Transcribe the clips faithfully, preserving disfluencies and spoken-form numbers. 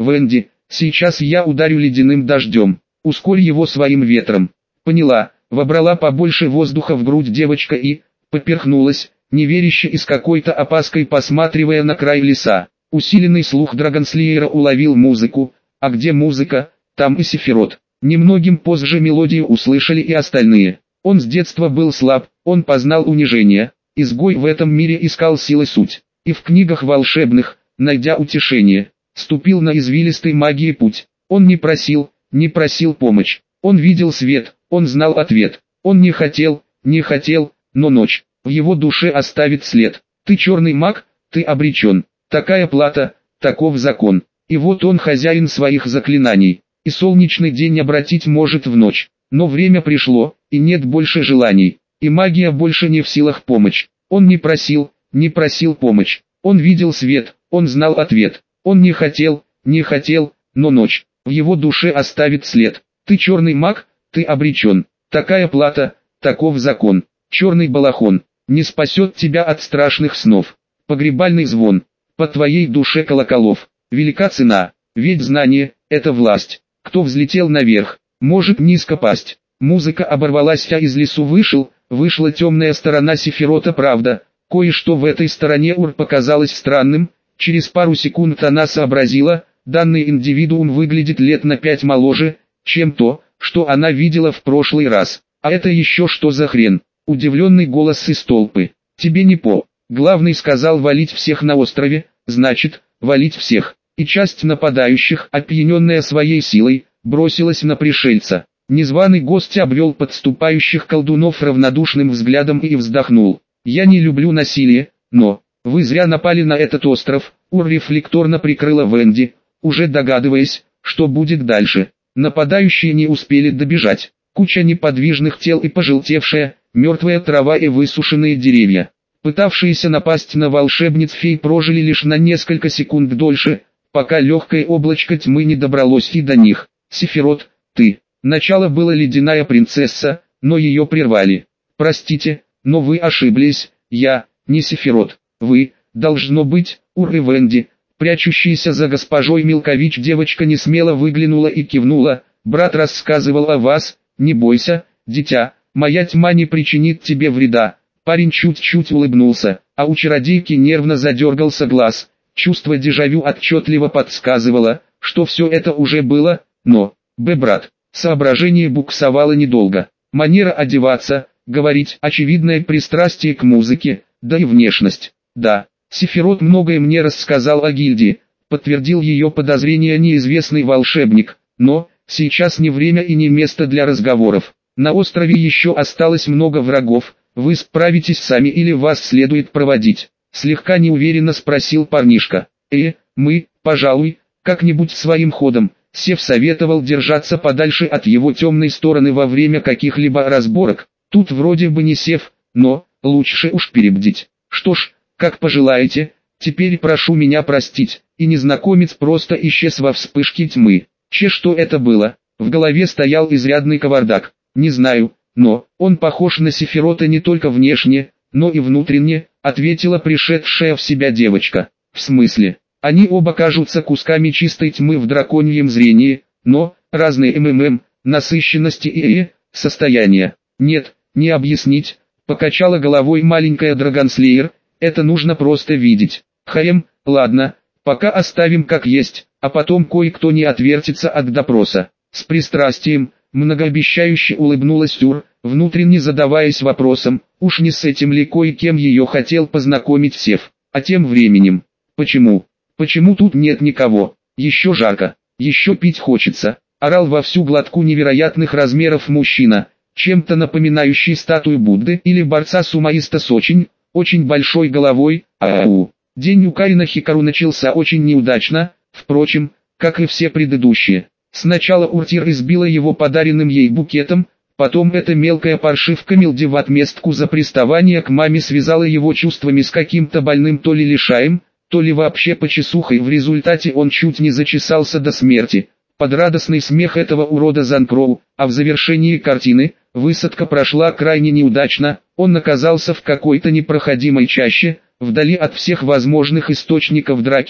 Венди, сейчас я ударю ледяным дождем. Ускорь его своим ветром. Поняла, вобрала побольше воздуха в грудь девочка и поперхнулась, неверяще и с какой-то опаской посматривая на край леса. Усиленный слух Драгонслеера уловил музыку, а где музыка, там и Сефирот. Немногим позже мелодию услышали и остальные. Он с детства был слаб, он познал унижение, изгой в этом мире искал силы суть. И в книгах волшебных, найдя утешение, ступил на извилистый магии путь. Он не просил, не просил помощь. Он видел свет, он знал ответ. Он не хотел, не хотел, но ночь в его душе оставит след. Ты черный маг, ты обречен. Такая плата, таков закон. И вот он хозяин своих заклинаний. И солнечный день обратить может в ночь. Но время пришло, и нет больше желаний. И магия больше не в силах помочь. Он не просил, не просил помощь. Он видел свет, он знал ответ. Он не хотел, не хотел, но ночь в его душе оставит след. Ты черный маг, ты обречен. Такая плата, таков закон. Черный балахон не спасет тебя от страшных снов. Погребальный звон по твоей душе колоколов. Велика цена, ведь знание – это власть. Кто взлетел наверх, может низко пасть. Музыка оборвалась, а из лесу вышел, вышла темная сторона Сефирота. Правда, кое-что в этой стороне Ур показалось странным. Через пару секунд она сообразила, данный индивидуум выглядит лет на пять моложе, чем то, что она видела в прошлый раз. А это еще что за хрен? Удивленный голос из толпы. Тебе не по. Главный сказал валить всех на острове, значит, валить всех. И часть нападающих, опьяненная своей силой, бросилась на пришельца. Незваный гость обвел подступающих колдунов равнодушным взглядом и вздохнул. «Я не люблю насилие, но вы зря напали на этот остров». Ур рефлекторно прикрыла Венди, уже догадываясь, что будет дальше. Нападающие не успели добежать. Куча неподвижных тел и пожелтевшая, мертвая трава и высушенные деревья. Пытавшиеся напасть на волшебниц-фей прожили лишь на несколько секунд дольше, пока легкое облачко тьмы не добралось и до них. «Сефирот, ты». Начало было ледяная принцесса, но ее прервали. «Простите, но вы ошиблись, я, не Сефирот, вы, должно быть, Ур и Венди». Прячущаяся за госпожой Милкович девочка несмело выглянула и кивнула. «Брат рассказывал о вас, не бойся, дитя, моя тьма не причинит тебе вреда». Парень чуть-чуть улыбнулся, а у чародейки нервно задергался глаз. Чувство дежавю отчетливо подсказывало, что все это уже было, но, б-брат, соображение буксовало недолго. Манера одеваться, говорить, очевидное пристрастие к музыке, да и внешность. Да, Сефирот многое мне рассказал о гильдии, подтвердил ее подозрения неизвестный волшебник, но, сейчас не время и не место для разговоров. На острове еще осталось много врагов. Вы справитесь сами или вас следует проводить? Слегка неуверенно спросил парнишка. Э, мы, пожалуй, как-нибудь своим ходом. Сев советовал держаться подальше от его темной стороны во время каких-либо разборок. Тут вроде бы не Сев, но, лучше уж перебдить. Что ж, как пожелаете, теперь прошу меня простить. И незнакомец просто исчез во вспышке тьмы. Че что это было? В голове стоял изрядный кавардак. Не знаю. Но, он похож на Сефирота не только внешне, но и внутренне, ответила пришедшая в себя девочка. В смысле? Они оба кажутся кусками чистой тьмы в драконьем зрении, но, разные МММ, насыщенности и э, состояния. Нет, не объяснить, покачала головой маленькая Драгонслеер, это нужно просто видеть. Хаем, ладно, пока оставим как есть, а потом кое-кто не отвертится от допроса. С пристрастием, многообещающе улыбнулась Ур, внутренне задаваясь вопросом, уж не с этим ли кое-кем ее хотел познакомить Сев. А тем временем, почему? Почему тут нет никого? Еще жарко, еще пить хочется, орал во всю глотку невероятных размеров мужчина, чем-то напоминающий статую Будды или борца сумоиста с очень, очень большой головой. Ау. День у Карина Хикару начался очень неудачно, впрочем, как и все предыдущие. Сначала Уртир избила его подаренным ей букетом, потом эта мелкая паршивка Милди в отместку за приставание к маме связала его чувствами с каким-то больным то ли лишаем, то ли вообще почесухой. В результате он чуть не зачесался до смерти, под радостный смех этого урода Занкроу, а в завершении картины, высадка прошла крайне неудачно, он оказался в какой-то непроходимой чаще, вдали от всех возможных источников драки,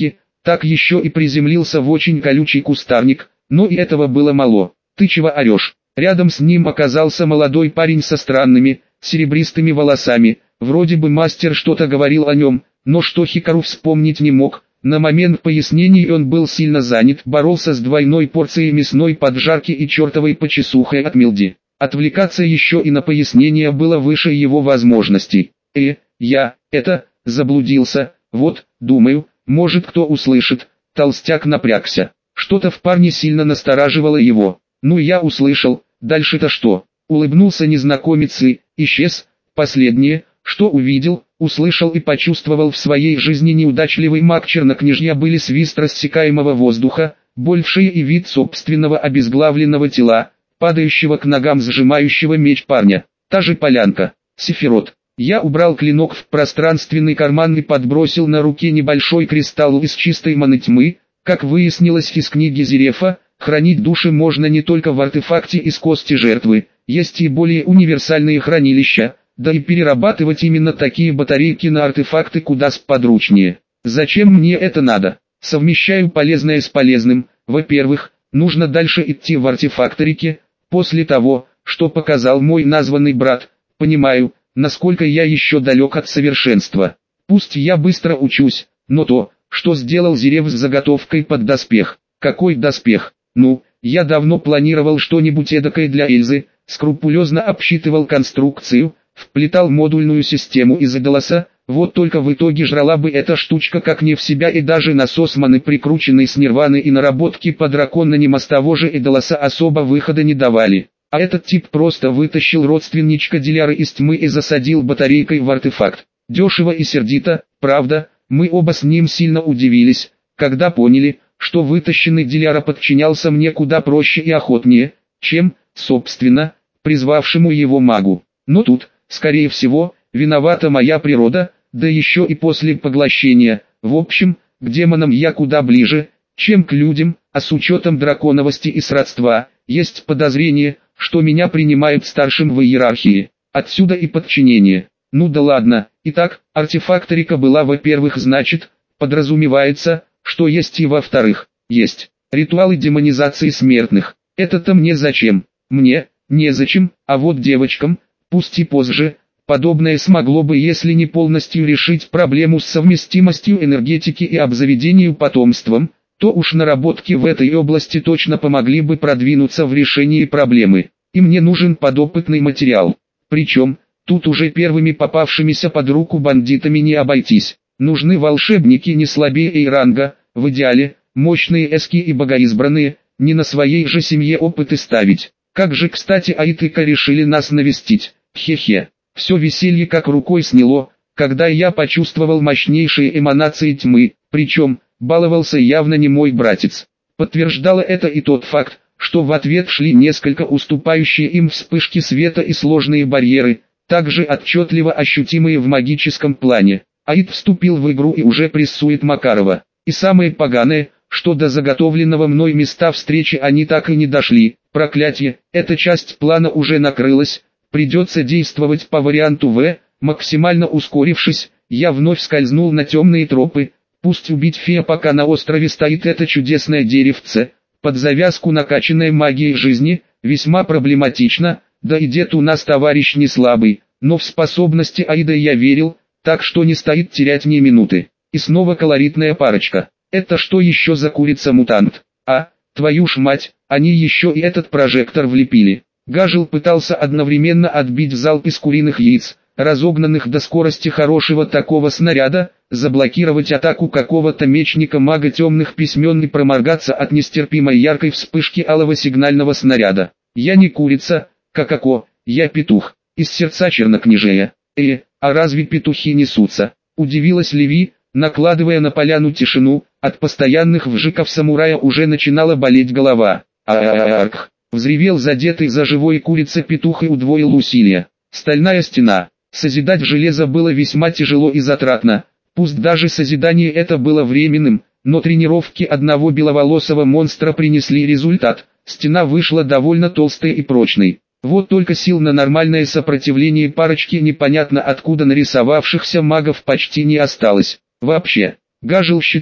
Так еще и приземлился в очень колючий кустарник, но и этого было мало. «Ты чего орешь?» Рядом с ним оказался молодой парень со странными, серебристыми волосами. Вроде бы мастер что-то говорил о нем, но что Хикару вспомнить не мог. На момент пояснений он был сильно занят, боролся с двойной порцией мясной поджарки и чертовой почесухой от Милди. Отвлекаться еще и на пояснения было выше его возможностей. «Э, я, это, заблудился, вот, думаю, может кто услышит». Толстяк напрягся. Что-то в парне сильно настораживало его. «Ну я услышал, дальше-то что?» Улыбнулся незнакомец и исчез. Последнее, что увидел, услышал и почувствовал в своей жизни неудачливый маг чернокнижья, были свист рассекаемого воздуха, боль в шее и вид собственного обезглавленного тела, падающего к ногам сжимающего меч парня. Та же полянка. Сефирот. Я убрал клинок в пространственный карман и подбросил на руке небольшой кристалл из чистой маны тьмы. Как выяснилось из книги Зерефа, хранить души можно не только в артефакте из кости жертвы, есть и более универсальные хранилища, да и перерабатывать именно такие батарейки на артефакты куда сподручнее. Зачем мне это надо? Совмещаю полезное с полезным. Во-первых, нужно дальше идти в артефакторике, после того, что показал мой названный брат. Понимаю, насколько я еще далек от совершенства. Пусть я быстро учусь, но то, что сделал Зерев с заготовкой под доспех. Какой доспех? Ну, я давно планировал что-нибудь эдакое для Эльзы, скрупулезно обсчитывал конструкцию, вплетал модульную систему из Эдолоса, вот только в итоге жрала бы эта штучка как не в себя, и даже насос маны, прикрученный с Нирваны, и наработки по драконанимас того же Эдолоса особо выхода не давали. А этот тип просто вытащил родственничка Диляры из тьмы и засадил батарейкой в артефакт. Дешево и сердито, правда, мы оба с ним сильно удивились, когда поняли, что вытащенный Диляра подчинялся мне куда проще и охотнее, чем, собственно, призвавшему его магу. Но тут, скорее всего, виновата моя природа, да еще и после поглощения. В общем, к демонам я куда ближе, чем к людям, а с учетом драконовости и сродства, есть подозрение, что меня принимают старшим в иерархии. Отсюда и подчинение. Ну да ладно. Итак, артефакторика была, во-первых, значит, подразумевается, что есть, и во-вторых, есть ритуалы демонизации смертных. Это-то мне зачем? Мне, незачем, а вот девочкам, пусть и позже, подобное смогло бы, если не полностью решить проблему с совместимостью энергетики и обзаведению потомством, то уж наработки в этой области точно помогли бы продвинуться в решении проблемы. И мне нужен подопытный материал. Причем, тут уже первыми попавшимися под руку бандитами не обойтись. Нужны волшебники не слабее Эйранга, в идеале, мощные эски и богоизбранные, не на своей же семье опыты ставить. Как же кстати Айтыка решили нас навестить, хе-хе. Все веселье как рукой сняло, когда я почувствовал мощнейшие эманации тьмы, причем, баловался явно не мой братец. Подтверждало это и тот факт, что в ответ шли несколько уступающие им вспышки света и сложные барьеры, также отчетливо ощутимые в магическом плане. Аид вступил в игру и уже прессует Макарова. И самое поганое, что до заготовленного мной места встречи они так и не дошли. Проклятие, эта часть плана уже накрылась, придется действовать по варианту В. Максимально ускорившись, я вновь скользнул на темные тропы. Пусть убить фея, пока на острове стоит это чудесное деревце, под завязку накачанной магией жизни, весьма проблематично, да и дед у нас товарищ не слабый, но в способности Аида я верил, так что не стоит терять ни минуты. И снова колоритная парочка. Это что еще за курица-мутант? А, твою ж мать, они еще и этот прожектор влепили. Гажил пытался одновременно отбить залп из куриных яиц, разогнанных до скорости хорошего такого снаряда, заблокировать атаку какого-то мечника-мага темных письмен и проморгаться от нестерпимой яркой вспышки алого сигнального снаряда. Я не курица, какако, я петух, из сердца чернокнижия. Э, а разве петухи несутся? Удивилась Леви, накладывая на поляну тишину, от постоянных вжиков самурая уже начинала болеть голова. А-а-а-арх! Взревел задетый за живой курица петух и удвоил усилия. Стальная стена. Созидать железо было весьма тяжело и затратно. Пусть даже созидание это было временным, но тренировки одного беловолосого монстра принесли результат. Стена вышла довольно толстой и прочной. Вот только сил на нормальное сопротивление парочки непонятно откуда нарисовавшихся магов почти не осталось. Вообще, Гажил считал,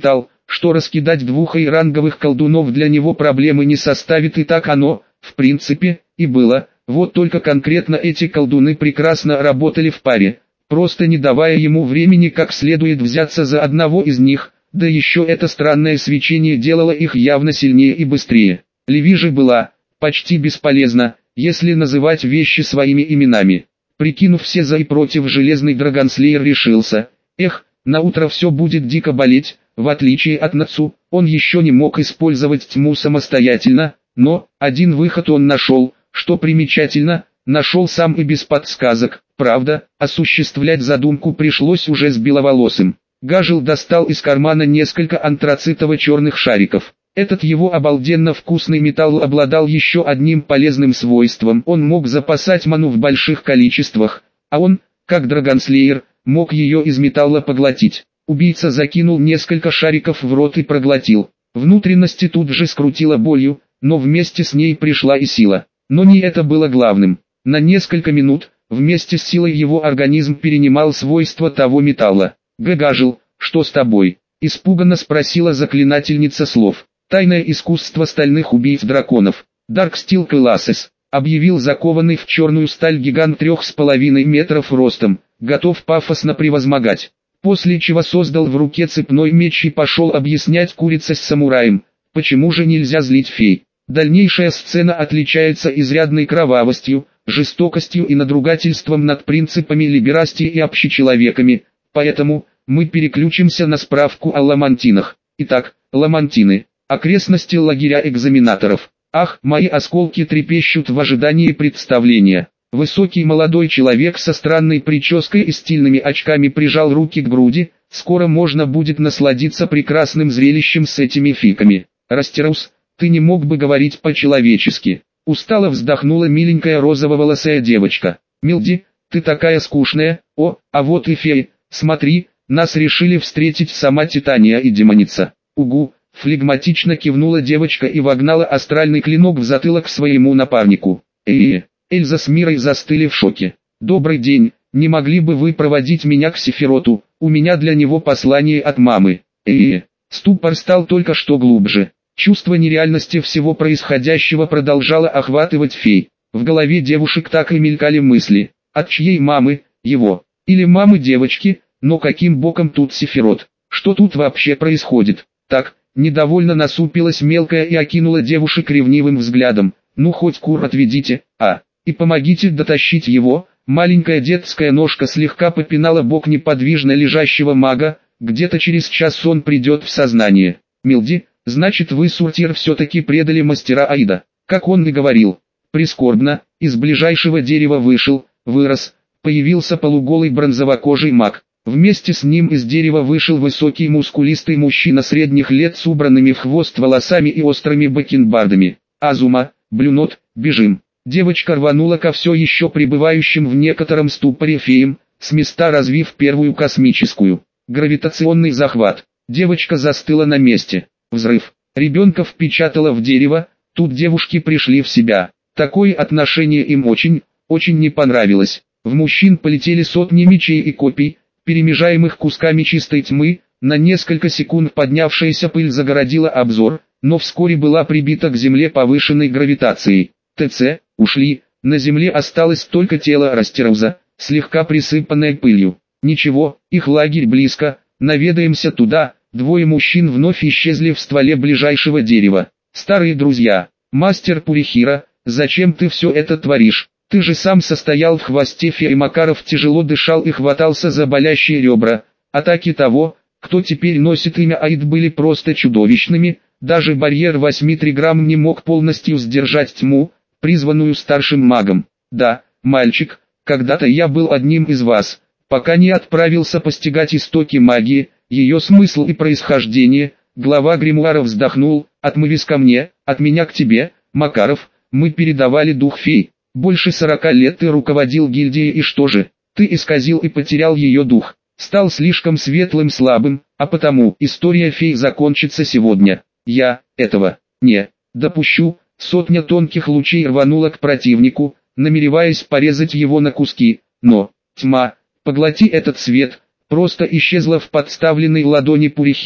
что раскидать двух ранговых колдунов для него проблемы не составит, и так оно, в принципе, и было. Вот только конкретно эти колдуны прекрасно работали в паре, просто не давая ему времени как следует взяться за одного из них, да еще это странное свечение делало их явно сильнее и быстрее. Леви же была почти бесполезна, если называть вещи своими именами. Прикинув все за и против, железный драгонслеер решился: эх, наутро все будет дико болеть. В отличие от Нацу, он еще не мог использовать тьму самостоятельно, но один выход он нашел, что примечательно, нашел сам и без подсказок. Правда, осуществлять задумку пришлось уже с Беловолосым. Гажел достал из кармана несколько антрацитово-черных шариков. Этот его обалденно вкусный металл обладал еще одним полезным свойством: он мог запасать ману в больших количествах, а он, как драгонслеер, мог ее из металла поглотить. Убийца закинул несколько шариков в рот и проглотил. Внутренности тут же скрутило болью, но вместе с ней пришла и сила. Но не это было главным. На несколько минут, вместе с силой его организм перенимал свойства того металла. «Гагажил, что с тобой?» – испуганно спросила заклинательница слов. «Тайное искусство стальных убийц драконов. Dark Steel Colossus», – объявил закованный в черную сталь гигант трех с половиной метров ростом, готов пафосно превозмогать. После чего создал в руке цепной меч и пошел объяснять курице с самураем, почему же нельзя злить фей. Дальнейшая сцена отличается изрядной кровавостью, жестокостью и надругательством над принципами либерастии и общечеловеками, поэтому мы переключимся на справку о ламантинах. Итак, ламантины – окрестности лагеря экзаменаторов. Ах, мои осколки трепещут в ожидании представления. Высокий молодой человек со странной прической и стильными очками прижал руки к груди. Скоро можно будет насладиться прекрасным зрелищем с этими фиками. «Растерус, ты не мог бы говорить по-человечески?» Устало вздохнула миленькая розово-волосая девочка. «Милди, ты такая скучная. О, а вот и феи, смотри, нас решили встретить сама Титания и демоница». «Угу», флегматично кивнула девочка и вогнала астральный клинок в затылок своему напарнику. «Э-э». Эльза с Мирой застыли в шоке. «Добрый день, не могли бы вы проводить меня к Сефироту, у меня для него послание от мамы». Э-э. Ступор стал только что глубже. Чувство нереальности всего происходящего продолжало охватывать фей. В голове девушек так и мелькали мысли: от чьей мамы, его, или мамы девочки, но каким боком тут Сефирот? Что тут вообще происходит? Так, недовольно насупилась мелкая и окинула девушек ревнивым взглядом. «Ну хоть кур отведите, а, и помогите дотащить его». Маленькая детская ножка слегка попинала бок неподвижно лежащего мага. Где-то через час он придет в сознание. «Милди, значит вы, Суртир, все-таки предали мастера Аида, как он и говорил». Прискорбно, из ближайшего дерева вышел, вырос, появился полуголый бронзовокожий маг. Вместе с ним из дерева вышел высокий мускулистый мужчина средних лет с убранными в хвост волосами и острыми бакенбардами. «Азума, Блюнот, бежим!» Девочка рванула ко все еще пребывающим в некотором ступоре феям, с места развив первую космическую. Гравитационный захват. Девочка застыла на месте. Взрыв. Ребенка впечатало в дерево. Тут девушки пришли в себя. Такое отношение им очень, очень не понравилось. В мужчин полетели сотни мечей и копий, перемежаемых кусками чистой тьмы. На несколько секунд поднявшаяся пыль загородила обзор, но вскоре была прибита к земле повышенной гравитацией. ТЦ, ушли, на земле осталось только тело Растеруза, слегка присыпанное пылью. Ничего, их лагерь близко, наведаемся туда. Двое мужчин вновь исчезли в стволе ближайшего дерева. «Старые друзья, мастер Пурихира, зачем ты все это творишь? Ты же сам состоял в хвосте феи». Макаров тяжело дышал и хватался за болящие ребра. Атаки того, кто теперь носит имя Аид, были просто чудовищными. Даже барьер восемь триграмм не мог полностью сдержать тьму, призванную старшим магом. «Да, мальчик, когда-то я был одним из вас, пока не отправился постигать истоки магии, ее смысл и происхождение». Глава гримуара вздохнул. «Отмывись ко мне, от меня к тебе, Макаров, мы передавали дух фей. Больше сорока лет ты руководил гильдией, и что же? Ты исказил и потерял ее дух, стал слишком светлым, слабым, а потому история фей закончится сегодня. Я этого не допущу». Сотня тонких лучей рванула к противнику, намереваясь порезать его на куски, но тьма, поглоти этот свет, просто исчезла в подставленной ладони Пурихира.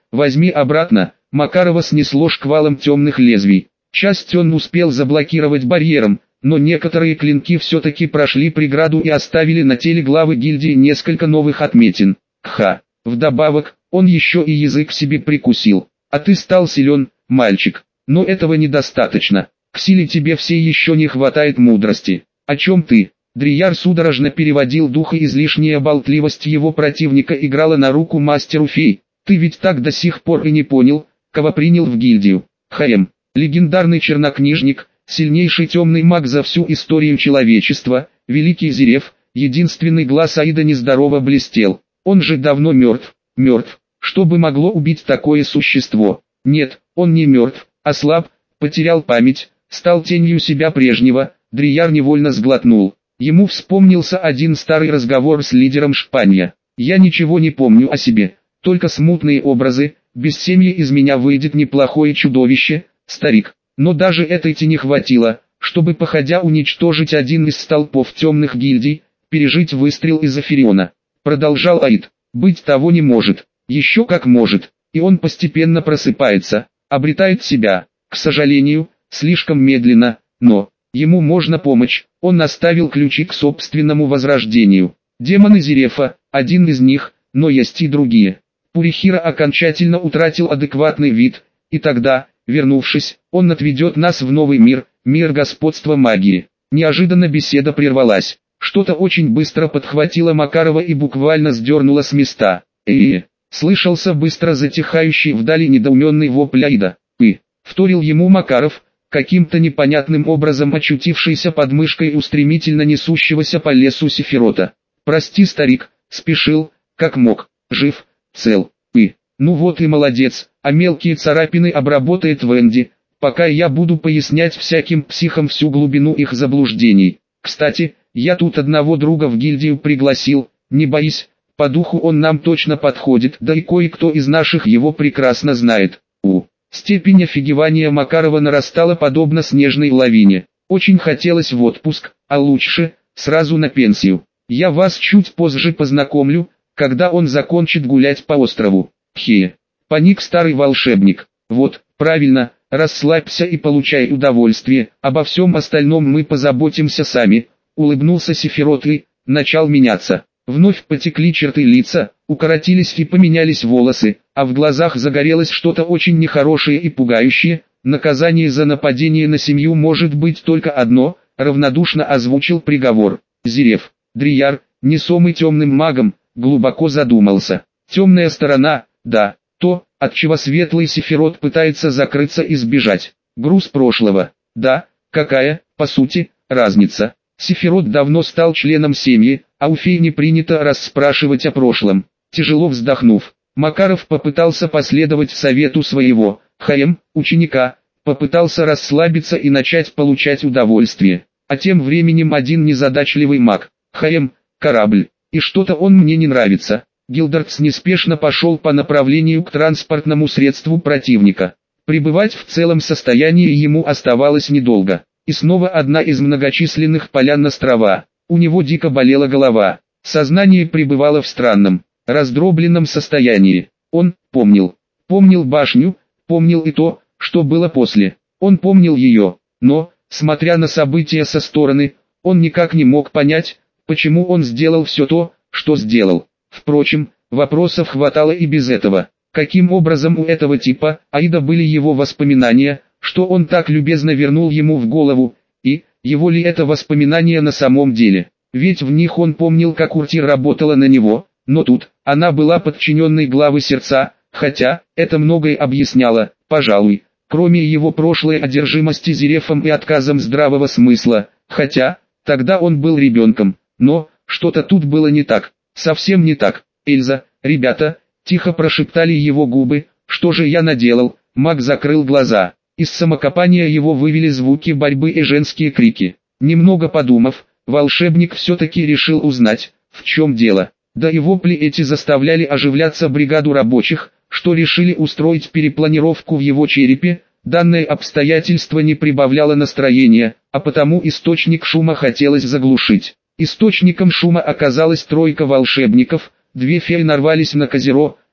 возьми обратно. Макарова снесло шквалом темных лезвий. Часть он успел заблокировать барьером, но некоторые клинки все-таки прошли преграду и оставили на теле главы гильдии несколько новых отметин. Кха. Вдобавок, он еще и язык себе прикусил. А ты стал силен, мальчик. Но этого недостаточно. К силе тебе все еще не хватает мудрости. О чем ты? Дрияр судорожно переводил дух, и излишняя болтливость его противника играла на руку мастеру фей. Ты ведь так до сих пор и не понял, кого принял в гильдию. Хаем. Легендарный чернокнижник, сильнейший темный маг за всю историю человечества, великий Зиреф, единственный глаз Аида нездорово блестел. Он же давно мертв, мертв. Что бы могло убить такое существо? Нет, он не мертв, а слаб, потерял память, стал тенью себя прежнего. Дрияр невольно сглотнул. Ему вспомнился один старый разговор с лидером Шпанья. «Я ничего не помню о себе, только смутные образы, без семьи из меня выйдет неплохое чудовище, старик». Но даже этой тени хватило, чтобы походя уничтожить один из столпов темных гильдий, пережить выстрел из Афериона. Продолжал Аид. «Быть того не может, еще как может, и он постепенно просыпается, обретает себя, к сожалению, слишком медленно, но... Ему можно помочь, он наставил ключи к собственному возрождению. Демоны Зирефа, один из них, но есть и другие. Пурихира окончательно утратил адекватный вид, и тогда, вернувшись, он отведет нас в новый мир, мир господства магии. Неожиданно беседа прервалась. Что-то очень быстро подхватило Макарова и буквально сдернуло с места. «Э-э-э!» Слышался быстро затихающий вдали недоуменный вопль Аида. «Пы!» Вторил ему Макаров, каким-то непонятным образом очутившийся под мышкой у стремительно несущегося по лесу Сефирота. «Прости, старик, спешил, как мог, жив, цел, и, ну вот и молодец, а мелкие царапины обработает Венди, пока я буду пояснять всяким психам всю глубину их заблуждений. Кстати, я тут одного друга в гильдию пригласил, не боись, по духу он нам точно подходит, да и кое-кто из наших его прекрасно знает. У Степень офигевания Макарова нарастала подобно снежной лавине. Очень хотелось в отпуск, а лучше, сразу на пенсию. Я вас чуть позже познакомлю, когда он закончит гулять по острову. Хе. Паник старый волшебник. Вот, правильно, расслабься и получай удовольствие, обо всем остальном мы позаботимся сами. Улыбнулся Сефирот и начал меняться. Вновь потекли черты лица, укоротились и поменялись волосы, а в глазах загорелось что-то очень нехорошее и пугающее. Наказание за нападение на семью может быть только одно, равнодушно озвучил приговор. Зиреф, Дрияр, несомый темным магом, глубоко задумался. Темная сторона, да, то, от чего светлый Сефирот пытается закрыться и сбежать. Груз прошлого, да, какая, по сути, разница. Сефирот давно стал членом семьи, а у фей не принято расспрашивать о прошлом. Тяжело вздохнув, Макаров попытался последовать совету своего, Хаем, ученика, попытался расслабиться и начать получать удовольствие. А тем временем один незадачливый маг, Хаем, корабль, и что-то он мне не нравится. Гилдардс неспешно пошел по направлению к транспортному средству противника. Пребывать в целом состоянии ему оставалось недолго. И снова одна из многочисленных полян острова. У него дико болела голова. Сознание пребывало в странном, раздробленном состоянии. Он помнил. Помнил башню, помнил и то, что было после. Он помнил ее, но, смотря на события со стороны, он никак не мог понять, почему он сделал все то, что сделал. Впрочем, вопросов хватало и без этого. Каким образом у этого типа, Аида, были его воспоминания, что он так любезно вернул ему в голову, и, его ли это воспоминания на самом деле? Ведь в них он помнил, как Уртир работала на него, но тут, она была подчиненной главы сердца, хотя, это многое объясняло, пожалуй, кроме его прошлой одержимости Зирефом и отказом здравого смысла, хотя, тогда он был ребенком, но, что-то тут было не так, совсем не так. Эльза, ребята, тихо прошептали его губы, что же я наделал? Маг закрыл глаза. Из самокопания его вывели звуки борьбы и женские крики. Немного подумав, волшебник все-таки решил узнать, в чем дело. Да и вопли эти заставляли оживляться бригаду рабочих, что решили устроить перепланировку в его черепе. Данное обстоятельство не прибавляло настроения, а потому источник шума хотелось заглушить. Источником шума оказалась тройка волшебников, две феи нарвались на Козеро,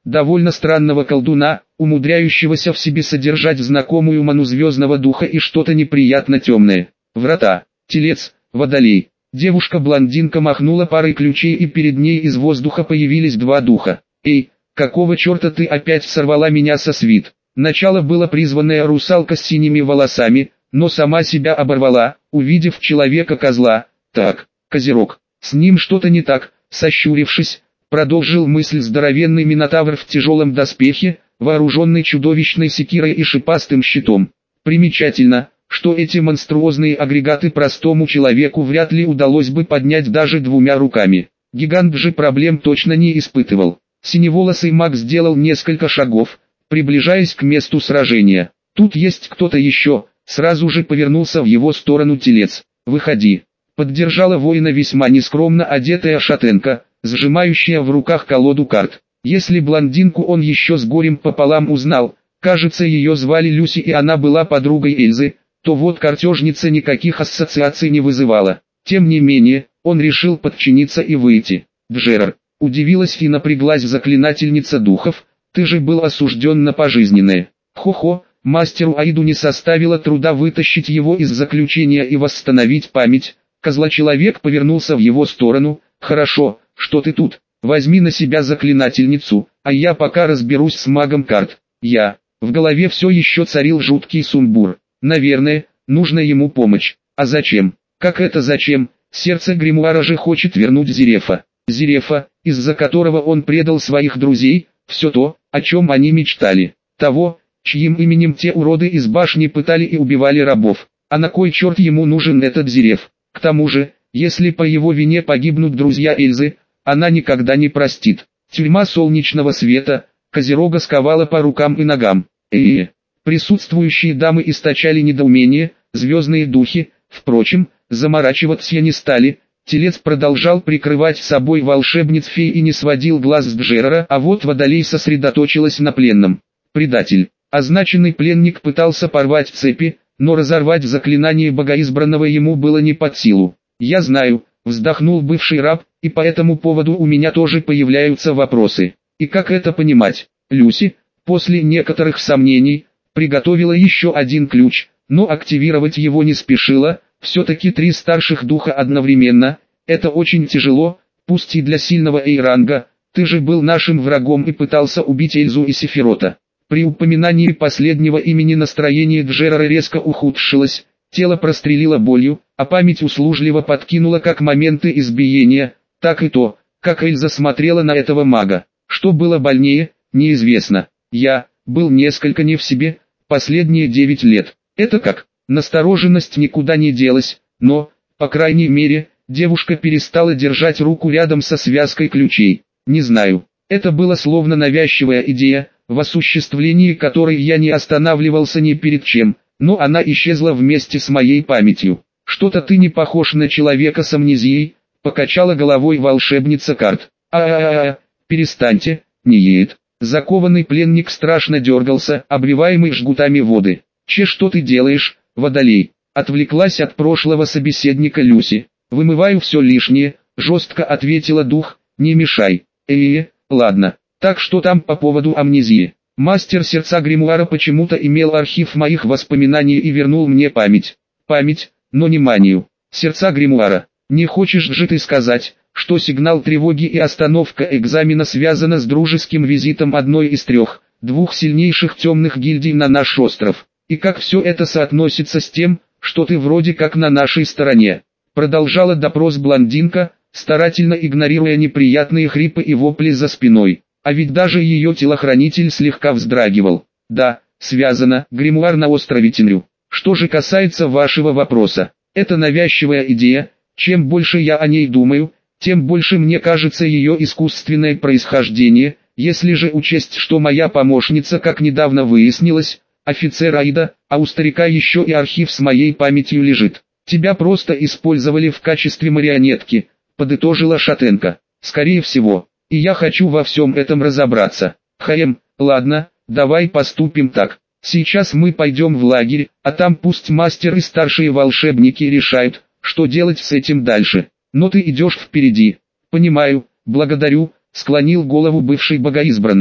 довольно странного колдуна, умудряющегося в себе содержать знакомую ману звездного духа и что-то неприятно темное. Врата, телец, водолей. Девушка-блондинка махнула парой ключей, и перед ней из воздуха появились два духа. «Эй, какого черта ты опять сорвала меня со свит?» Начало было призванная русалка с синими волосами, но сама себя оборвала, увидев человека-козла. «Так, козерог, с ним что-то не так», сощурившись, продолжил мысль здоровенный минотавр в тяжелом доспехе, вооруженный чудовищной секирой и шипастым щитом. Примечательно, что эти монструозные агрегаты простому человеку вряд ли удалось бы поднять даже двумя руками. Гигант же проблем точно не испытывал. Синеволосый маг сделал несколько шагов, приближаясь к месту сражения. «Тут есть кто-то еще», сразу же повернулся в его сторону телец. «Выходи», поддержала воина весьма нескромно одетая шатенка, сжимающая в руках колоду карт. Если блондинку он еще с горем пополам узнал, кажется, ее звали Люси и она была подругой Эльзы, то вот картежница никаких ассоциаций не вызывала. Тем не менее, он решил подчиниться и выйти. «Джерар», удивилась и напряглась заклинательница духов, «ты же был осужден на пожизненное». Хо-хо, мастеру Аиду не составило труда вытащить его из заключения и восстановить память. Козлочеловек повернулся в его сторону. «Хорошо, что ты тут, возьми на себя заклинательницу, а я пока разберусь с магом карт». Я. В голове все еще царил жуткий сумбур. Наверное, нужно ему помощь. А зачем? Как это зачем? Сердце гримуара же хочет вернуть Зерефа. Зерефа, из-за которого он предал своих друзей, все то, о чем они мечтали. Того, чьим именем те уроды из башни пытали и убивали рабов. А на кой черт ему нужен этот Зереф? К тому же, если по его вине погибнут друзья Эльзы, она никогда не простит. Тюрьма солнечного света, Козерога сковала по рукам и ногам. Э-э-э. Присутствующие дамы источали недоумение, звездные духи, впрочем, заморачиваться не стали. Телец продолжал прикрывать собой волшебниц-фей и не сводил глаз с Джерара, а вот водолей сосредоточилась на пленном. Предатель. Означенный пленник пытался порвать цепи, но разорвать заклинание богоизбранного ему было не под силу. «Я знаю», вздохнул бывший раб, «и по этому поводу у меня тоже появляются вопросы. И как это понимать?» Люси, после некоторых сомнений, приготовила еще один ключ, но активировать его не спешила. Все-таки три старших духа одновременно, это очень тяжело, пусть и для сильного Эйранга. Ты же был нашим врагом и пытался убить Эльзу и Сефирота. При упоминании последнего имени настроение Джерара резко ухудшилось, тело прострелило болью, а память услужливо подкинула как моменты избиения, так и то, как Эльза смотрела на этого мага. Что было больнее, неизвестно. Я был несколько не в себе последние девять лет. Это как? Настороженность никуда не делась, но, по крайней мере, девушка перестала держать руку рядом со связкой ключей. Не знаю, это было словно навязчивая идея, в осуществлении которой я не останавливался ни перед чем, но она исчезла вместе с моей памятью. «Что-то ты не похож на человека с амнезией», — покачала головой волшебница карт. «А-а-а, перестаньте, не едет». Закованный пленник страшно дергался, обвиваемый жгутами воды. «Че, что ты делаешь, водолей?» Отвлеклась от прошлого собеседника Люси. «Вымываю все лишнее», — жестко ответила дух, «не мешай». «Э-э, ладно, так что там по поводу амнезии?» Мастер сердца гримуара почему-то имел архив моих воспоминаний и вернул мне память. Память, но не манию. Сердца гримуара. Не хочешь же ты сказать, что сигнал тревоги и остановка экзамена связана с дружеским визитом одной из трех, двух сильнейших темных гильдий на наш остров? И как все это соотносится с тем, что ты вроде как на нашей стороне? Продолжала допрос блондинка, старательно игнорируя неприятные хрипы и вопли за спиной. А ведь даже ее телохранитель слегка вздрагивал. Да, связано, гримуар на острове Тенрю. Что же касается вашего вопроса, это навязчивая идея, чем больше я о ней думаю, тем больше мне кажется ее искусственное происхождение, если же учесть, что моя помощница, как недавно выяснилось, офицер Аида, а у старика еще и архив с моей памятью лежит. Тебя просто использовали в качестве марионетки, подытожила Шатенко. Скорее всего. И я хочу во всем этом разобраться. Хаем, ладно, давай поступим так. Сейчас мы пойдем в лагерь, а там пусть мастер и старшие волшебники решают, что делать с этим дальше. Но ты идешь впереди. Понимаю, благодарю, склонил голову бывший богоизбранный.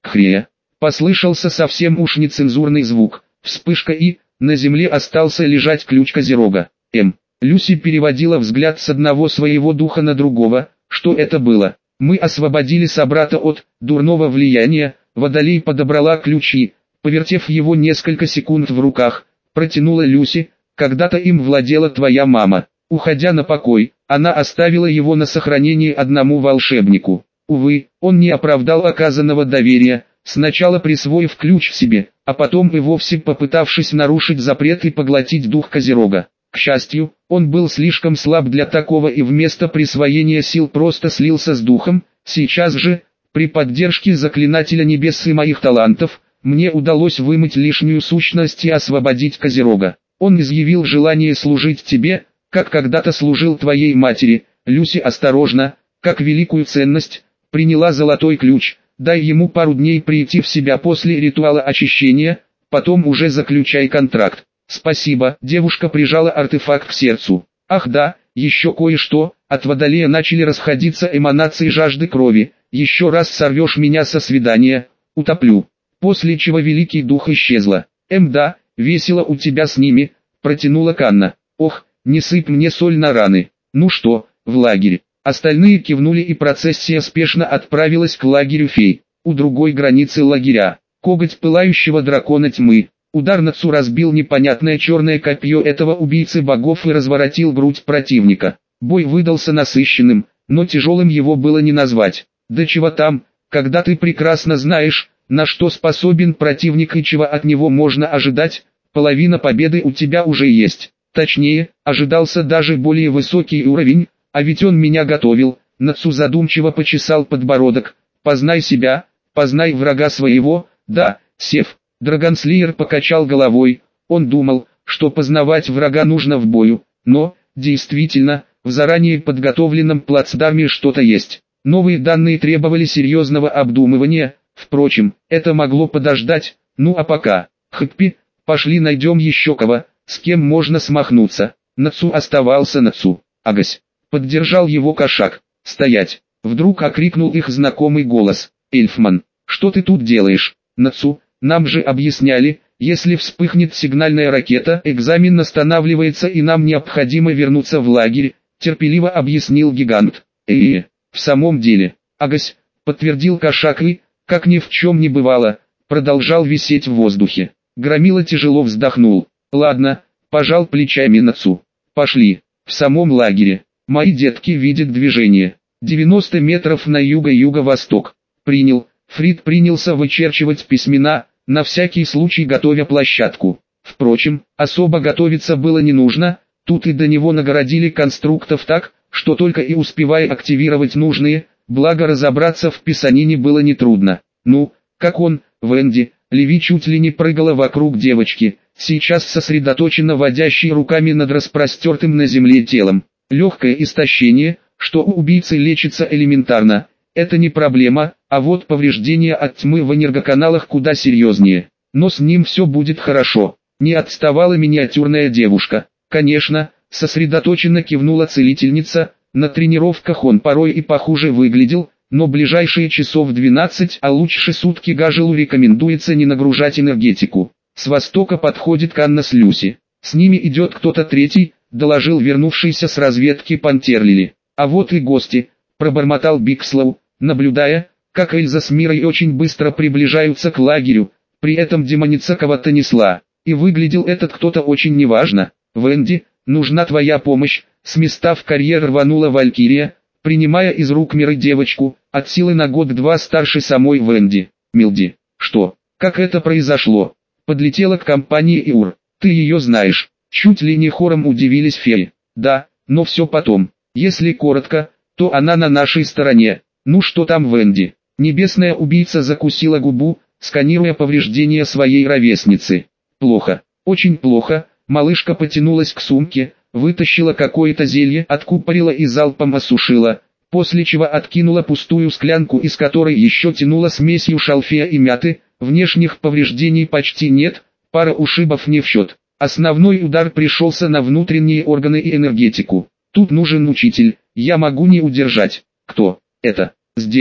Хрея. Послышался совсем уж нецензурный звук, вспышка и, на земле остался лежать ключ Козерога. М. Люси переводила взгляд с одного своего духа на другого. Что это было? Мы освободили собрата от дурного влияния. Водолей подобрала ключи, повертев его несколько секунд в руках, протянула Люси. Когда-то им владела твоя мама. Уходя на покой, она оставила его на сохранение одному волшебнику. Увы, он не оправдал оказанного доверия, сначала присвоив ключ себе, а потом и вовсе попытавшись нарушить запрет и поглотить дух Козерога. К счастью, он был слишком слаб для такого и вместо присвоения сил просто слился с духом. Сейчас же, при поддержке заклинателя небес и моих талантов, мне удалось вымыть лишнюю сущность и освободить Козерога. Он изъявил желание служить тебе, как когда-то служил твоей матери. Люси осторожно, как великую ценность, приняла золотой ключ. Дай ему пару дней прийти в себя после ритуала очищения, потом уже заключай контракт. Спасибо. Девушка прижала артефакт к сердцу. Ах да, еще кое-что. От Водолея начали расходиться эманации жажды крови. Еще раз сорвешь меня со свидания, утоплю. После чего великий дух исчезла. Эм да, весело у тебя с ними, протянула Канна. Ох, не сыпь мне соль на раны. Ну что, в лагерь. Остальные кивнули, и процессия спешно отправилась к лагерю фей. У другой границы лагеря, коготь пылающего дракона тьмы. Удар Нацу разбил непонятное черное копье этого убийцы богов и разворотил грудь противника. Бой выдался насыщенным, но тяжелым его было не назвать. Да чего там, когда ты прекрасно знаешь, на что способен противник и чего от него можно ожидать, половина победы у тебя уже есть. Точнее, ожидался даже более высокий уровень, а ведь он меня готовил. Нацу задумчиво почесал подбородок. Познай себя, познай врага своего. Да, Сев. Драгонслеер покачал головой. Он думал, что познавать врага нужно в бою, но, действительно, в заранее подготовленном плацдарме что-то есть. Новые данные требовали серьезного обдумывания. Впрочем, это могло подождать. Ну а пока, Хэппи, пошли найдем еще кого, с кем можно смахнуться. Нацу оставался Нацу. Агась. Поддержал его кошак. Стоять. Вдруг окрикнул их знакомый голос. Эльфман, что ты тут делаешь? Нацу, нам же объясняли, если вспыхнет сигнальная ракета, экзамен останавливается и нам необходимо вернуться в лагерь, терпеливо объяснил гигант. Э, в самом деле. Агась, подтвердил кошак и, как ни в чем не бывало, продолжал висеть в воздухе. Громила тяжело вздохнул. Ладно, пожал плечами Нацу. Пошли. В самом лагере. Мои детки видят движение. девяносто метров на юго-юго-восток. Принял. Фрид принялся вычерчивать письмена, на всякий случай готовя площадку. Впрочем, особо готовиться было не нужно. Тут и до него нагородили конструктов так, что только и успевая активировать нужные, благо разобраться в писанине было нетрудно. Ну, как он, Венди, Леви чуть ли не прыгала вокруг девочки, сейчас сосредоточенно водящей руками над распростертым на земле телом. Легкое истощение, что у убийцы лечится элементарно, это не проблема, а вот повреждения от тьмы в энергоканалах куда серьезнее. Но с ним все будет хорошо. Не отставала миниатюрная девушка. Конечно, сосредоточенно кивнула целительница, на тренировках он порой и похуже выглядел, но ближайшие часов двенадцать, а лучше сутки Гажелу рекомендуется не нагружать энергетику. С востока подходит Канна с Люси. С ними идет кто-то третий, доложил вернувшийся с разведки Пантерлили. А вот и гости, пробормотал Бикслоу, наблюдая, как Эльза с Мирой очень быстро приближаются к лагерю, при этом демоница кого-то несла. И выглядел этот кто-то очень неважно. Венди, нужна твоя помощь, с места в карьер рванула Валькирия, принимая из рук Миры девочку, от силы на год-два старше самой Венди. Милди, что, как это произошло? Подлетела к компании Иур, ты ее знаешь. Чуть ли не хором удивились феи. Да, но все потом. Если коротко, то она на нашей стороне. Ну что там Венди? Небесная убийца закусила губу, сканируя повреждения своей ровесницы. Плохо, очень плохо. Малышка потянулась к сумке, вытащила какое-то зелье, откупорила и залпом осушила, после чего откинула пустую склянку, из которой еще тянула смесью шалфея и мяты. Внешних повреждений почти нет, пара ушибов не в счет. Основной удар пришелся на внутренние органы и энергетику. Тут нужен учитель, я могу не удержать. Кто это сделал?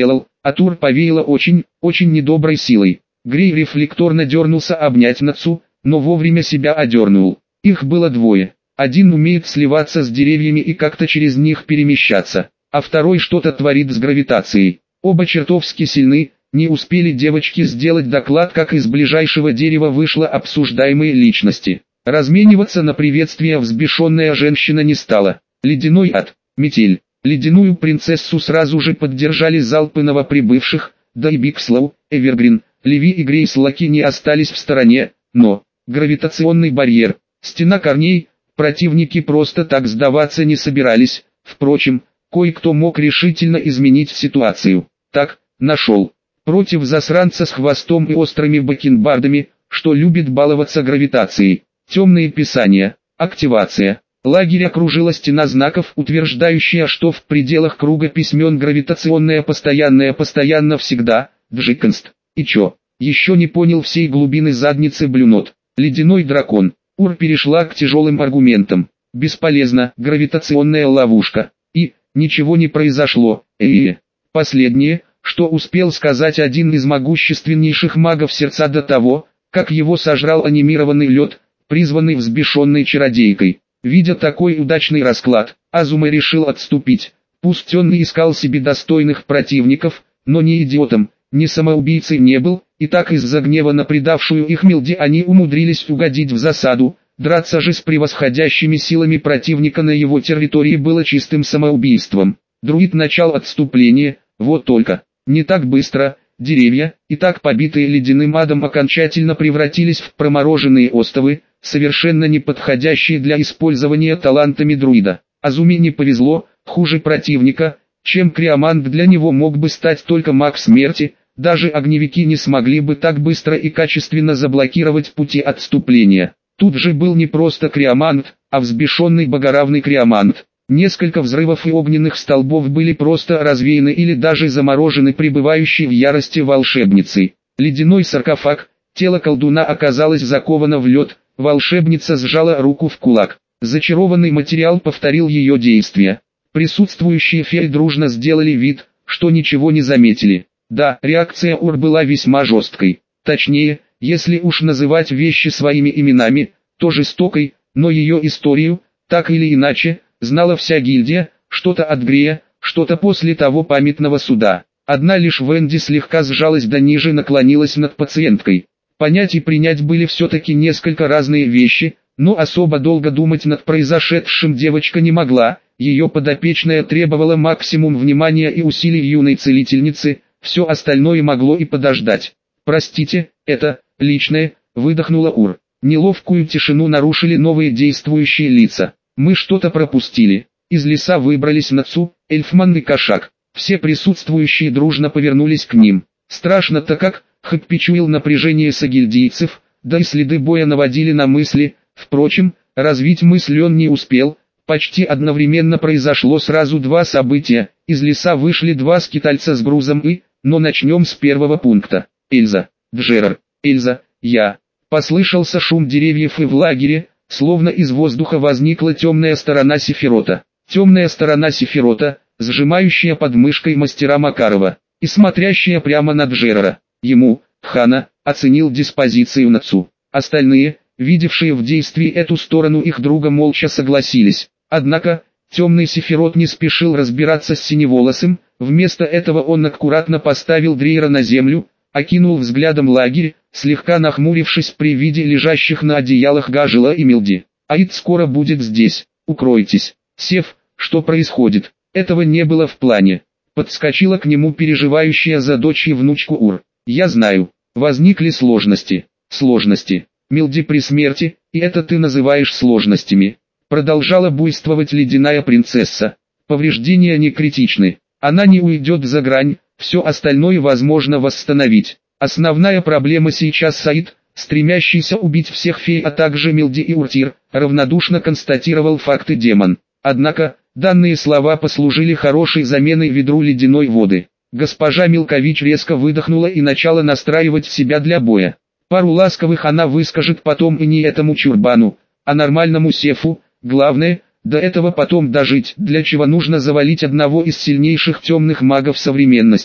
От Ур повеяло очень, очень недоброй силой. Грей рефлекторно дернулся обнять Нацу, но вовремя себя одернул. Их было двое. Один умеет сливаться с деревьями и как-то через них перемещаться, а второй что-то творит с гравитацией. Оба чертовски сильны. Не успели девочки сделать доклад, как из ближайшего дерева вышла обсуждаемые личности. Размениваться на приветствие взбешенная женщина не стала. Ледяной ад, метель. Ледяную принцессу сразу же поддержали залпы новоприбывших, да и Бикслоу, Эвергрин, Леви и Грейс Лаки не остались в стороне, но гравитационный барьер, стена корней, противники просто так сдаваться не собирались. Впрочем, кое-кто мог решительно изменить ситуацию. Так, нашел. Против засранца с хвостом и острыми бакенбардами, что любит баловаться гравитацией. Темные писания. Активация. Лагерь окружила стена знаков, утверждающая, что в пределах круга письмен гравитационное постоянное постоянно всегда, Джиконст. И чё? Еще не понял всей глубины задницы Блюнот. Ледяной дракон. Ур перешла к тяжелым аргументам. Бесполезно, гравитационная ловушка. И, ничего не произошло, э Последнее, что успел сказать один из могущественнейших магов сердца до того, как его сожрал анимированный лед, призванный взбешенной чародейкой. Видя такой удачный расклад, Азума решил отступить. Пусть он и искал себе достойных противников, но ни идиотом, ни самоубийцей не был, и так из-за гнева на предавшую их Милди они умудрились угодить в засаду. Драться же с превосходящими силами противника на его территории было чистым самоубийством. Друид начал отступление, вот только, не так быстро. Деревья, и так побитые ледяным адом, окончательно превратились в промороженные остовы, совершенно не подходящие для использования талантами друида. Азуме не повезло, хуже противника, чем Криомант для него мог бы стать только маг смерти, даже огневики не смогли бы так быстро и качественно заблокировать пути отступления. Тут же был не просто Криомант, а взбешенный богоравный Криомант. Несколько взрывов и огненных столбов были просто развеяны или даже заморожены пребывающей в ярости волшебницей. Ледяной саркофаг, тело колдуна оказалось заковано в лед, волшебница сжала руку в кулак. Зачарованный материал повторил ее действия. Присутствующие феи дружно сделали вид, что ничего не заметили. Да, реакция Ур была весьма жесткой. Точнее, если уж называть вещи своими именами, то жестокой, но ее историю, так или иначе, знала вся гильдия, что-то от Грея, что-то после того памятного суда. Одна лишь Венди слегка сжалась да ниже наклонилась над пациенткой. Понять и принять были все-таки несколько разные вещи, но особо долго думать над произошедшим девочка не могла, ее подопечная требовала максимум внимания и усилий юной целительницы, все остальное могло и подождать. «Простите, это, личное», — выдохнула Ур. Неловкую тишину нарушили новые действующие лица. «Мы что-то пропустили». Из леса выбрались Нацу, Эльфман и Кошак. Все присутствующие дружно повернулись к ним. Страшно-то как, хоть почуял напряжение сагильдийцев, да и следы боя наводили на мысли. Впрочем, развить мысль он не успел. Почти одновременно произошло сразу два события. Из леса вышли два скитальца с грузом и, но начнем с первого пункта. Эльза, Джерар, Эльза, я. Послышался шум деревьев и в лагере, словно из воздуха возникла темная сторона Сефирота. Темная сторона Сефирота, сжимающая под мышкой мастера Макарова, и смотрящая прямо на Джерара. Ему, Хана, оценил диспозицию Нацу. Остальные, видевшие в действии эту сторону их друга, молча согласились. Однако, темный Сефирот не спешил разбираться с синеволосым, вместо этого он аккуратно поставил Дрейра на землю, окинул взглядом лагерь, слегка нахмурившись при виде лежащих на одеялах Гажела и Милди. «Аид скоро будет здесь, укройтесь». «Сев, что происходит?» Этого не было в плане. Подскочила к нему переживающая за дочь и внучку Ур. «Я знаю, возникли сложности». «Сложности? Милди при смерти, и это ты называешь сложностями?» Продолжала буйствовать ледяная принцесса. «Повреждения не критичны. Она не уйдет за грань, все остальное возможно восстановить. Основная проблема сейчас Саид, стремящийся убить всех фей, а также Милди и Уртир», равнодушно констатировал факты демон. Однако, данные слова послужили хорошей заменой ведру ледяной воды. Госпожа Милкович резко выдохнула и начала настраивать себя для боя. Пару ласковых она выскажет потом и не этому чурбану, а нормальному Сефу. Главное, до этого потом дожить, для чего нужно завалить одного из сильнейших темных магов современности.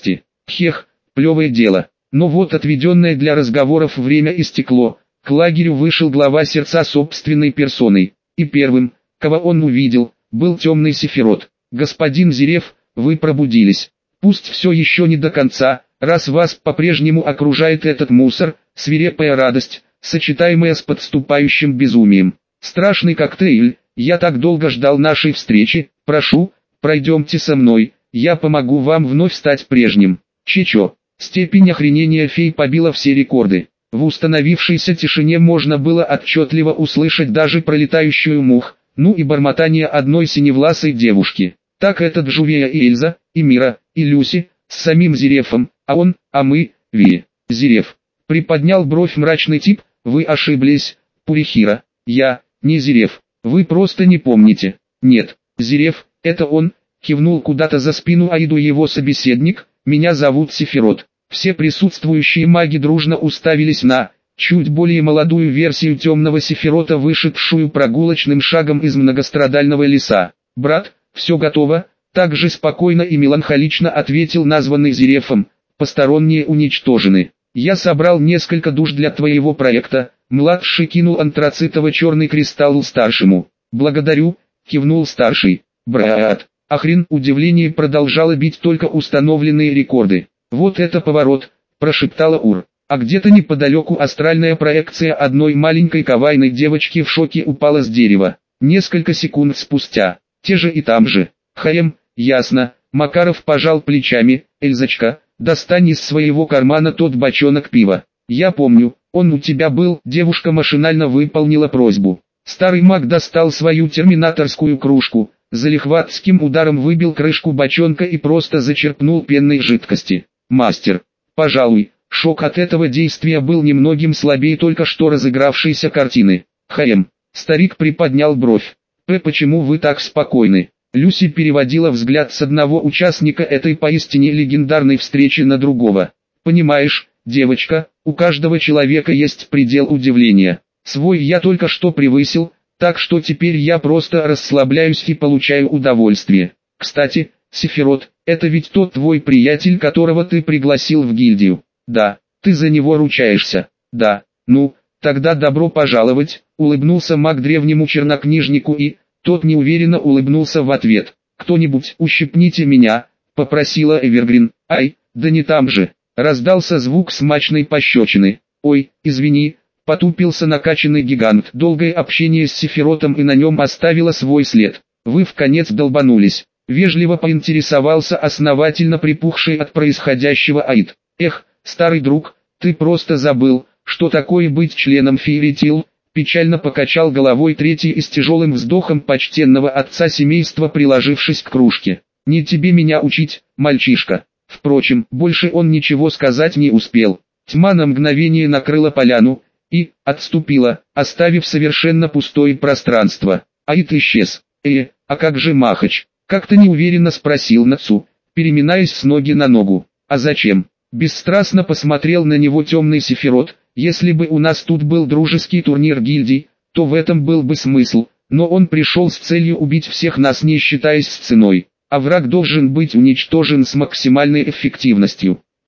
Хех, плевое дело. Но вот отведенное для разговоров время истекло. К лагерю вышел глава сердца собственной персоной. И первым, кого он увидел, был темный Сефирот. «Господин Зиреф, вы пробудились. Пусть все еще не до конца, раз вас по-прежнему окружает этот мусор, свирепая радость, сочетаемая с подступающим безумием. Страшный коктейль, я так долго ждал нашей встречи, прошу, пройдемте со мной, я помогу вам вновь стать прежним». Чечо. Степень охренения фей побила все рекорды. В установившейся тишине можно было отчетливо услышать даже пролетающую мух, ну и бормотание одной синевласой девушки. Так этот Жувея и Эльза, и Мира, и Люси, с самим Зирефом, а он, а мы, Ви. Зиреф. Приподнял бровь мрачный тип, вы ошиблись, Пурихира. Я, не Зиреф, вы просто не помните. Нет, Зиреф, это он, кивнул куда-то за спину Аиду его собеседник, меня зовут Сефирот. Все присутствующие маги дружно уставились на, чуть более молодую версию темного Сефирота, вышедшую прогулочным шагом из многострадального леса. «Брат, все готово», — так же спокойно и меланхолично ответил названный Зирефом, «посторонние уничтожены. Я собрал несколько душ для твоего проекта», — младший кинул антрацитово-черный кристалл старшему. «Благодарю», — кивнул старший. «Брат, а хрен», удивление продолжало бить только установленные рекорды. «Вот это поворот», — прошептала Ур. А где-то неподалеку астральная проекция одной маленькой кавайной девочки в шоке упала с дерева. Несколько секунд спустя, те же и там же. «Хаем, ясно», — Макаров пожал плечами. «Эльзочка, достань из своего кармана тот бочонок пива». «Я помню, он у тебя был», — девушка машинально выполнила просьбу. Старый маг достал свою терминаторскую кружку, залихватским ударом выбил крышку бочонка и просто зачерпнул пенной жидкости. «Мастер, пожалуй». Шок от этого действия был немногим слабее только что разыгравшейся картины. «Хаем». Старик приподнял бровь. «П, почему вы так спокойны?» Люси переводила взгляд с одного участника этой поистине легендарной встречи на другого. «Понимаешь, девочка, у каждого человека есть предел удивления. Свой я только что превысил, так что теперь я просто расслабляюсь и получаю удовольствие. Кстати, Сефирот, это ведь тот твой приятель, которого ты пригласил в гильдию?» «Да, ты за него ручаешься». «Да, ну, тогда добро пожаловать», — улыбнулся маг древнему чернокнижнику и, тот неуверенно улыбнулся в ответ. «Кто-нибудь ущипните меня», — попросила Эвергрин. «Ай, да не там же», — раздался звук смачной пощечины. «Ой, извини», — потупился накачанный гигант. Долгое общение с Сефиротом и на нем оставило свой след. «Вы вконец долбанулись», — вежливо поинтересовался основательно припухший от происходящего Аид. «Эх, старый друг, ты просто забыл, что такое быть членом Фейритил», печально покачал головой третий и с тяжелым вздохом почтенного отца семейства, приложившись к кружке. «Не тебе меня учить, мальчишка». Впрочем, больше он ничего сказать не успел. Тьма на мгновение накрыла поляну и отступила, оставив совершенно пустое пространство. Аид исчез. «Э, а как же Махач?» — как-то неуверенно спросил Нацу, переминаясь с ноги на ногу. «А зачем?» Бесстрастно посмотрел на него темный Сефирот. «Если бы у нас тут был дружеский турнир гильдий, то в этом был бы смысл, но он пришел с целью убить всех нас, не считаясь с ценой, а враг должен быть уничтожен с максимальной эффективностью».